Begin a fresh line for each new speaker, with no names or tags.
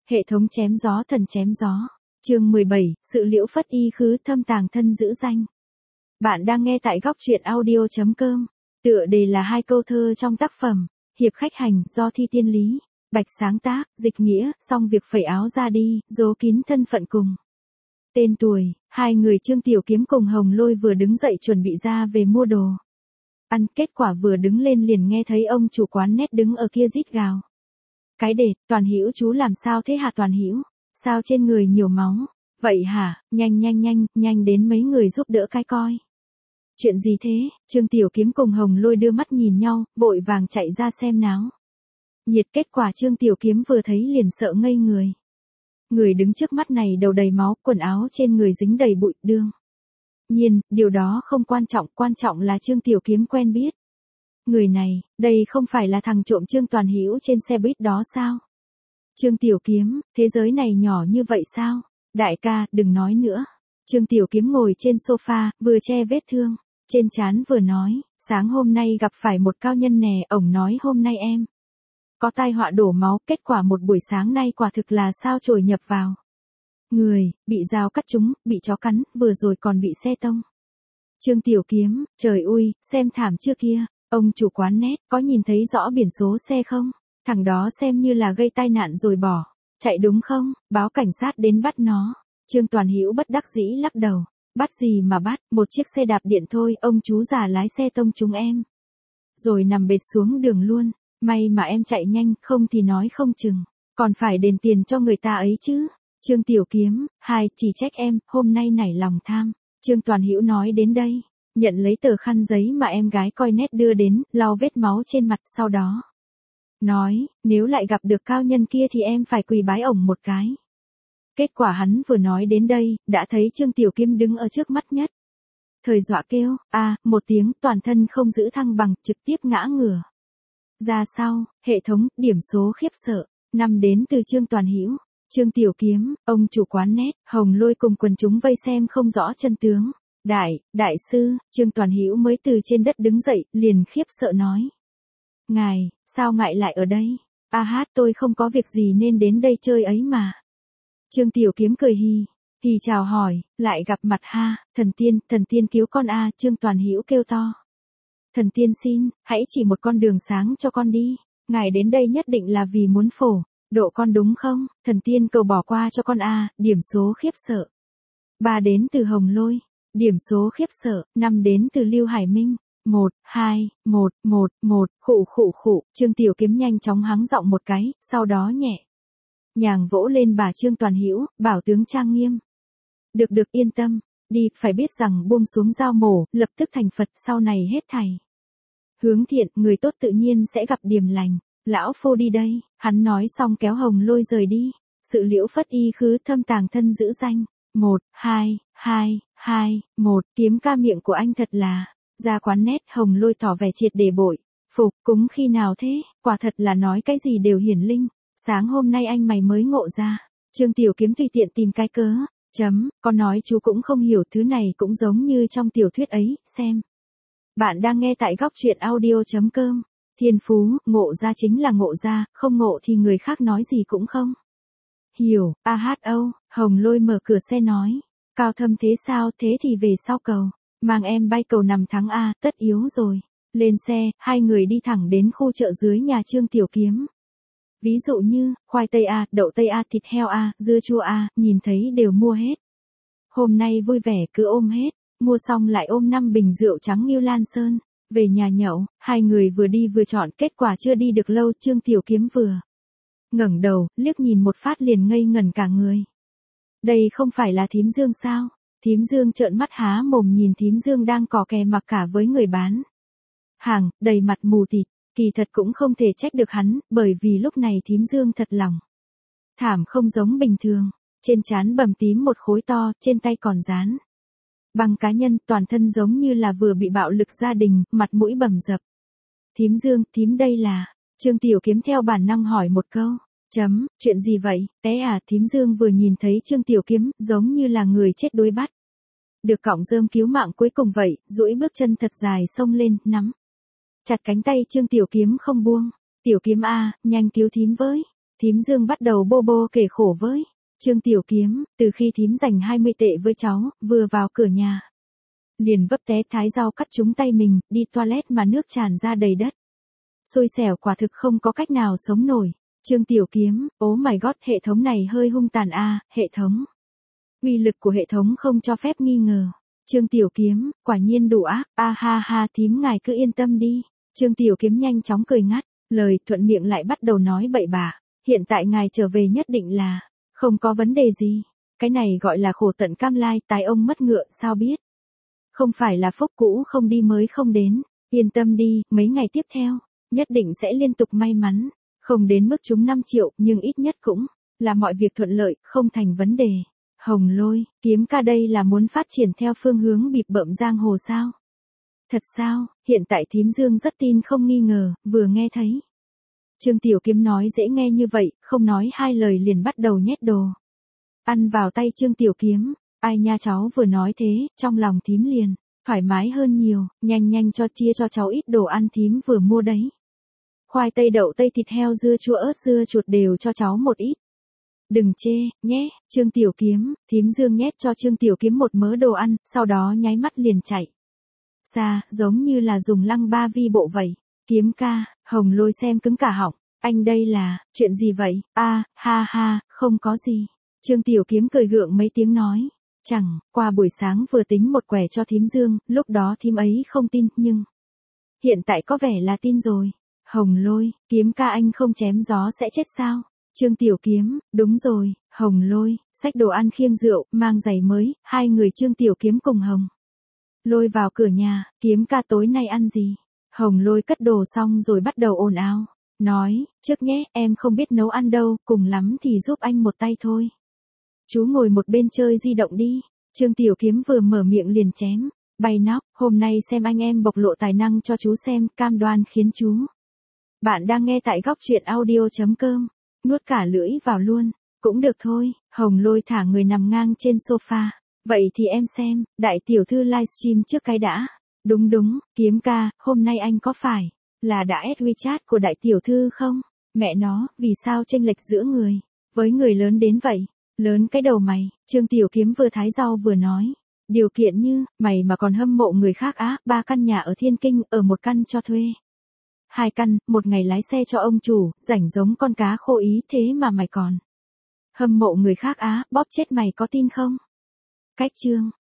Hệ thống chém gió thần chém gió. Chương 17, sự liễu phất y khứ thâm tàng thân giữ danh. Bạn đang nghe tại góc truyện audio.com. Tựa đề là hai câu thơ trong tác phẩm Hiệp khách hành do Thi Tiên Lý, Bạch sáng tác, dịch nghĩa, xong việc phẩy áo ra đi, giấu kín thân phận cùng. Tên tuổi, hai người Trương Tiểu Kiếm cùng Hồng Lôi vừa đứng dậy chuẩn bị ra về mua đồ ăn, kết quả vừa đứng lên liền nghe thấy ông chủ quán nét đứng ở kia rít gào. Cái đệt, Toàn Hữu chú làm sao thế hả Toàn Hữu? Sao trên người nhiều máu? Vậy hả, nhanh đến mấy người giúp đỡ cái coi. Chuyện gì thế? Trương Tiểu Kiếm cùng Hồng Lôi đưa mắt nhìn nhau, vội vàng chạy ra xem náo nhiệt. Kết quả Trương Tiểu Kiếm vừa thấy liền sợ ngây người. Người đứng trước mắt này đầu đầy máu, quần áo trên người dính đầy bụi, đương nhiên, điều đó không quan trọng là Trương Tiểu Kiếm quen biết. Người này, đây không phải là thằng trộm Trương Toàn Hữu trên xe buýt đó sao? Trương Tiểu Kiếm, thế giới này nhỏ như vậy sao? Đại ca, đừng nói nữa. Trương Tiểu Kiếm ngồi trên sofa, vừa che vết thương trên trán vừa nói, sáng hôm nay gặp phải một cao nhân nè, ổng nói hôm nay em có tai họa đổ máu, kết quả một buổi sáng nay quả thực là sao chổi nhập vào người, bị dao cắt trúng, bị chó cắn, vừa rồi còn bị xe tông. Trương Tiểu Kiếm, trời ui, xem thảm chưa kia. Ông chủ quán nét, có nhìn thấy rõ biển số xe không? Thằng đó xem như là gây tai nạn rồi bỏ chạy đúng không? Báo cảnh sát đến bắt nó. Trương Toàn Hữu bất đắc dĩ lắc đầu. Bắt gì mà bắt, một chiếc xe đạp điện thôi, ông chú già lái xe tông chúng em rồi nằm bệt xuống đường luôn. May mà em chạy nhanh, không thì nói không chừng còn phải đền tiền cho người ta ấy chứ. Trương Tiểu Kiếm, chỉ trách em, hôm nay nảy lòng tham. Trương Toàn Hữu nói đến đây, nhận lấy tờ khăn giấy mà em gái coi nét đưa đến, lau vết máu trên mặt, sau đó nói, nếu lại gặp được cao nhân kia thì em phải quỳ bái ổng một cái. Kết quả hắn vừa nói đến đây, đã thấy Trương Tiểu Kiếm đứng ở trước mắt nhất thời dọa kêu, một tiếng, toàn thân không giữ thăng bằng, trực tiếp ngã ngửa ra sau. Hệ thống, điểm số khiếp sợ, 5 đến từ Trương Toàn Hữu. Trương Tiểu Kiếm, ông chủ quán nét, Hồng Lôi cùng quần chúng vây xem không rõ chân tướng. Đại sư, Trương Toàn Hữu mới từ trên đất đứng dậy, liền khiếp sợ nói. Ngài, sao ngại lại ở đây? Tôi không có việc gì nên đến đây chơi ấy mà. Trương Tiểu Kiếm cười hì chào hỏi, lại gặp mặt ha, thần tiên cứu con Trương Toàn Hữu kêu to. Thần tiên xin, hãy chỉ một con đường sáng cho con đi. Ngài đến đây nhất định là vì muốn phổ độ con đúng không? Thần tiên cầu bỏ qua cho con điểm số khiếp sợ. 3 đến từ Hồng Lôi. Điểm số khiếp sợ, 5 đến từ Lưu Hải Minh. 1, 2, 1, 1, 1, khụ. Trương Tiểu Kiếm nhanh chóng hắng giọng một cái, sau đó nhẹ nhàng vỗ lên bà Trương Toàn Hữu, bảo tướng trang nghiêm. Được yên tâm, đi, phải biết rằng buông xuống dao mổ, lập tức thành Phật, sau này hết thảy hướng thiện, người tốt tự nhiên sẽ gặp điềm lành. Lão phu đi đây, hắn nói xong kéo Hồng Lôi rời đi. Sự liễu phất y khứ thâm tàng thân giữ danh. 1, 2, 1, Kiếm ca miệng của anh thật là. Ra quán nét, Hồng Lôi tỏ vẻ triệt để bội phục, cúng khi nào thế, quả thật là nói cái gì đều hiển linh. Sáng hôm nay anh mày mới ngộ ra. Trương Tiểu Kiếm tùy tiện tìm cái cớ, con nói chú cũng không hiểu, thứ này cũng giống như trong tiểu thuyết ấy, xem. Bạn đang nghe tại góc truyện audio.com. Thiên phú, ngộ ra chính là ngộ ra, không ngộ thì người khác nói gì cũng không hiểu. Hồng Lôi mở cửa xe nói. Cao thâm thế sao, thế thì về sau cầu. Mang em bay cầu nằm thắng tất yếu rồi. Lên xe, hai người đi thẳng đến khu chợ dưới nhà Trương Tiểu Kiếm. Ví dụ như, khoai tây đậu tây thịt heo dưa chua nhìn thấy đều mua hết. Hôm nay vui vẻ cứ ôm hết, mua xong lại ôm 5 bình rượu trắng Ngưu Lan Sơn. Về nhà nhậu, hai người vừa đi vừa chọn, kết quả chưa đi được lâu Trương Tiểu Kiếm vừa ngẩng đầu, liếc nhìn một phát liền ngây ngẩn cả người. Đây không phải là Thím Dương sao? Thím Dương trợn mắt há mồm nhìn Thím Dương đang cò kè mặc cả với người bán hàng, đầy mặt mù tịt. Kỳ thật cũng không thể trách được hắn, bởi vì lúc này Thím Dương thật lòng thảm không giống bình thường. Trên trán bầm tím một khối to, trên tay còn dán băng cá nhân, toàn thân giống như là vừa bị bạo lực gia đình, mặt mũi bầm dập. Thím Dương, thím đây là. Trương Tiểu Kiếm theo bản năng hỏi một câu. Chuyện gì vậy, té Thím Dương vừa nhìn thấy Trương Tiểu Kiếm, giống như là người chết đuối bắt được cọng rơm cứu mạng cuối cùng vậy, duỗi bước chân thật dài xông lên, nắm chặt cánh tay Trương Tiểu Kiếm không buông. Tiểu Kiếm nhanh cứu thím với. Thím Dương bắt đầu bô bô kể khổ với Trương Tiểu Kiếm, từ khi thím dành 20 tệ với cháu, vừa vào cửa nhà. Liền vấp té thái rau cắt trúng tay mình, đi toilet mà nước tràn ra đầy đất. Xui xẻo quả thực không có cách nào sống nổi. Trương Tiểu Kiếm, oh my god, hệ thống này hơi hung tàn a, hệ thống. Uy lực của hệ thống không cho phép nghi ngờ. Trương Tiểu Kiếm, quả nhiên đủ ác, a ha ha, thím ngài cứ yên tâm đi. Trương Tiểu Kiếm nhanh chóng cười ngắt, lời thuận miệng lại bắt đầu nói bậy bạ. Hiện tại ngài trở về nhất định là, không có vấn đề gì. Cái này gọi là khổ tận cam lai, tài ông mất ngựa, sao biết. Không phải là phúc cũ không đi mới không đến. Yên tâm đi, mấy ngày tiếp theo, nhất định sẽ liên tục may mắn. Không đến mức trúng 5 triệu, nhưng ít nhất cũng là mọi việc thuận lợi, không thành vấn đề. Hồng Lôi, Kiếm ca đây là muốn phát triển theo phương hướng bịp bợm giang hồ sao? Thật sao? Hiện tại thím Dương rất tin không nghi ngờ, vừa nghe thấy. Trương Tiểu Kiếm nói dễ nghe như vậy, không nói hai lời liền bắt đầu nhét đồ ăn vào tay Trương Tiểu Kiếm. Ai nha, cháu vừa nói thế, trong lòng thím liền thoải mái hơn nhiều, nhanh nhanh chia cho cháu ít đồ ăn thím vừa mua đấy. Khoai tây đậu tây thịt heo dưa chua ớt dưa chuột đều cho cháu một ít. Đừng chê, nhé, Trương Tiểu Kiếm, thím Dương nhét cho Trương Tiểu Kiếm một mớ đồ ăn, sau đó nháy mắt liền chạy xa, giống như là dùng lăng ba vi bộ vậy. Kiếm ca, Hồng Lôi xem cứng cả họng, anh đây là, chuyện gì vậy, a ha ha, không có gì. Trương Tiểu Kiếm cười gượng mấy tiếng nói, chẳng, qua buổi sáng vừa tính một quẻ cho thím Dương, lúc đó thím ấy không tin, nhưng hiện tại có vẻ là tin rồi. Hồng Lôi, Kiếm ca anh không chém gió sẽ chết sao? Trương Tiểu Kiếm, đúng rồi, Hồng Lôi, xách đồ ăn khiêng rượu, mang giày mới, hai người Trương Tiểu Kiếm cùng Hồng Lôi vào cửa nhà, Kiếm ca tối nay ăn gì? Hồng Lôi cất đồ xong rồi bắt đầu ồn ào, nói, trước nhé, em không biết nấu ăn đâu, cùng lắm thì giúp anh một tay thôi. Chú ngồi một bên chơi di động đi. Trương Tiểu Kiếm vừa mở miệng liền chém bay nóc, hôm nay xem anh em bộc lộ tài năng cho chú xem, cam đoan khiến chú. Bạn đang nghe tại góc truyện audio.com. Nuốt cả lưỡi vào luôn. Cũng được thôi. Hồng Lôi thả người nằm ngang trên sofa. Vậy thì em xem, đại tiểu thư livestream trước cái đã. Đúng đúng, Kiếm ca, hôm nay anh có phải là đã add WeChat của đại tiểu thư không? Mẹ nó, vì sao chênh lệch giữa người với người lớn đến vậy? Lớn cái đầu mày, Trương Tiểu Kiếm vừa thái rau vừa nói. Điều kiện như, mày mà còn hâm mộ người khác á, 3 căn nhà ở Thiên Kinh, ở 1 căn cho thuê. 2 căn, 1 ngày lái xe cho ông chủ, rảnh giống con cá khô ý, thế mà mày còn hâm mộ người khác á, bóp chết mày có tin không? Cách chương.